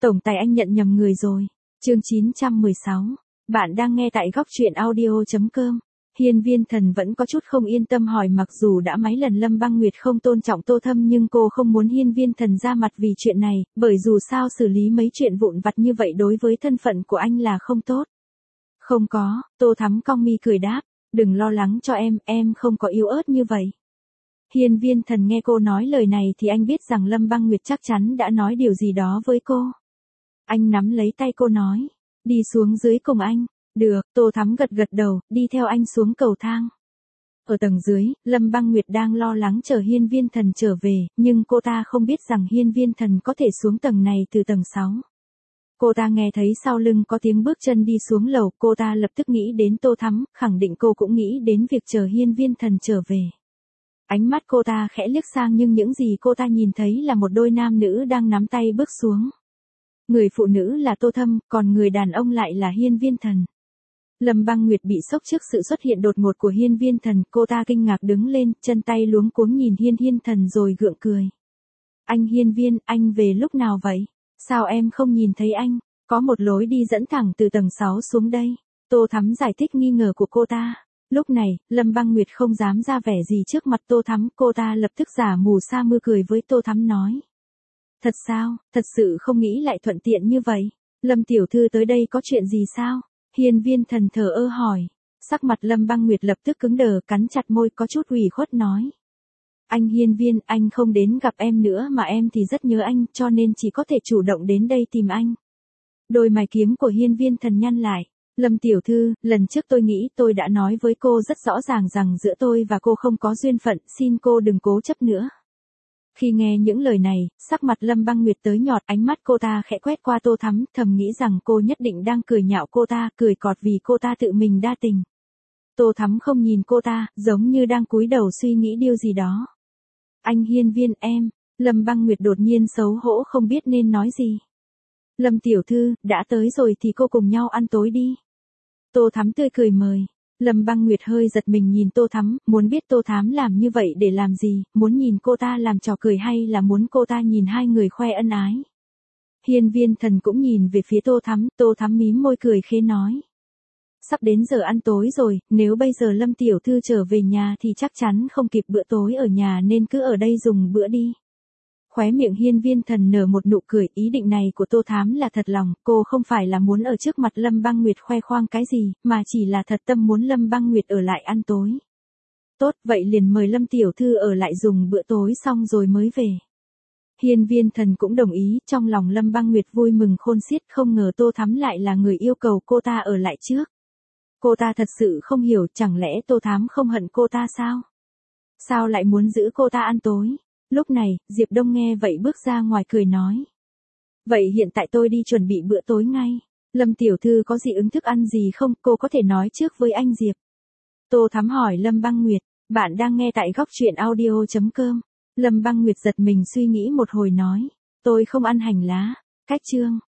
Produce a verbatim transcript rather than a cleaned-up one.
Tổng tài anh nhận nhầm người rồi. Chương chín trăm mười sáu. Bạn đang nghe tại góc truyện audio chấm com. Hiên Viên Thần vẫn có chút không yên tâm hỏi, mặc dù đã mấy lần Lâm Băng Nguyệt không tôn trọng Tô Thâm nhưng cô không muốn Hiên Viên Thần ra mặt vì chuyện này, bởi dù sao xử lý mấy chuyện vụn vặt như vậy đối với thân phận của anh là không tốt. Không có, Tô Thắm cong mi cười đáp, đừng lo lắng cho em, em không có yếu ớt như vậy. Hiên Viên Thần nghe cô nói lời này thì anh biết rằng Lâm Băng Nguyệt chắc chắn đã nói điều gì đó với cô. Anh nắm lấy tay cô nói, đi xuống dưới cùng anh. Được, Tô Thắm gật gật đầu, đi theo anh xuống cầu thang. Ở tầng dưới, Lâm Băng Nguyệt đang lo lắng chờ Hiên Viên Thần trở về, nhưng cô ta không biết rằng Hiên Viên Thần có thể xuống tầng này từ tầng sáu. Cô ta nghe thấy sau lưng có tiếng bước chân đi xuống lầu, cô ta lập tức nghĩ đến Tô Thắm, khẳng định cô cũng nghĩ đến việc chờ Hiên Viên Thần trở về. Ánh mắt cô ta khẽ liếc sang nhưng những gì cô ta nhìn thấy là một đôi nam nữ đang nắm tay bước xuống. Người phụ nữ là Tô Thâm, còn người đàn ông lại là Hiên Viên Thần. Lâm Băng Nguyệt bị sốc trước sự xuất hiện đột ngột của Hiên Viên Thần, cô ta kinh ngạc đứng lên, chân tay luống cuống nhìn Hiên Viên Thần rồi gượng cười. Anh Hiên Viên, anh về lúc nào vậy? Sao em không nhìn thấy anh? Có một lối đi dẫn thẳng từ tầng sáu xuống đây. Tô Thắm giải thích nghi ngờ của cô ta. Lúc này, Lâm Băng Nguyệt không dám ra vẻ gì trước mặt Tô Thắm, cô ta lập tức giả mù sa mưa cười với Tô Thắm nói. Thật sao, thật sự không nghĩ lại thuận tiện như vậy. Lâm tiểu thư tới đây có chuyện gì sao? Hiên Viên Thần thờ ơ hỏi. Sắc mặt Lâm Băng Nguyệt lập tức cứng đờ, cắn chặt môi có chút ủy khuất nói. Anh Hiên Viên, anh không đến gặp em nữa mà em thì rất nhớ anh, cho nên chỉ có thể chủ động đến đây tìm anh. Đôi mày kiếm của Hiên Viên Thần nhăn lại. Lâm tiểu thư, lần trước tôi nghĩ tôi đã nói với cô rất rõ ràng rằng giữa tôi và cô không có duyên phận, xin cô đừng cố chấp nữa. Khi nghe những lời này, sắc mặt Lâm Băng Nguyệt tới nhọt, ánh mắt cô ta khẽ quét qua Tô Thắm, thầm nghĩ rằng cô nhất định đang cười nhạo cô ta, cười cọt vì cô ta tự mình đa tình. Tô Thắm không nhìn cô ta, giống như đang cúi đầu suy nghĩ điều gì đó. Anh Hiên Viên, em. Lâm Băng Nguyệt đột nhiên xấu hổ không biết nên nói gì. Lâm tiểu thư, đã tới rồi thì cô cùng nhau ăn tối đi. Tô Thắm tươi cười mời. Lâm Băng Nguyệt hơi giật mình nhìn Tô Thắm, muốn biết Tô Thắm làm như vậy để làm gì, muốn nhìn cô ta làm trò cười hay là muốn cô ta nhìn hai người khoe ân ái. Hiên Viên Thần cũng nhìn về phía Tô Thắm, Tô Thắm mím môi cười khẽ nói. Sắp đến giờ ăn tối rồi, nếu bây giờ Lâm tiểu thư trở về nhà thì chắc chắn không kịp bữa tối ở nhà nên cứ ở đây dùng bữa đi. Khóe miệng Hiên Viên Thần nở một nụ cười, ý định này của Tô Thắm là thật lòng, cô không phải là muốn ở trước mặt Lâm Băng Nguyệt khoe khoang cái gì, mà chỉ là thật tâm muốn Lâm Băng Nguyệt ở lại ăn tối. Tốt, vậy liền mời Lâm tiểu thư ở lại dùng bữa tối xong rồi mới về. Hiên Viên Thần cũng đồng ý, trong lòng Lâm Băng Nguyệt vui mừng khôn xiết, không ngờ Tô Thắm lại là người yêu cầu cô ta ở lại trước. Cô ta thật sự không hiểu, chẳng lẽ Tô Thắm không hận cô ta sao? Sao lại muốn giữ cô ta ăn tối? Lúc này, Diệp Đông nghe vậy bước ra ngoài cười nói. Vậy hiện tại tôi đi chuẩn bị bữa tối ngay. Lâm tiểu thư có dị ứng thức ăn gì không, cô có thể nói trước với anh Diệp. Tô Thắm hỏi Lâm Băng Nguyệt, bạn đang nghe tại góc truyện audio chấm com. Lâm Băng Nguyệt giật mình suy nghĩ một hồi nói. Tôi không ăn hành lá. Cách chương.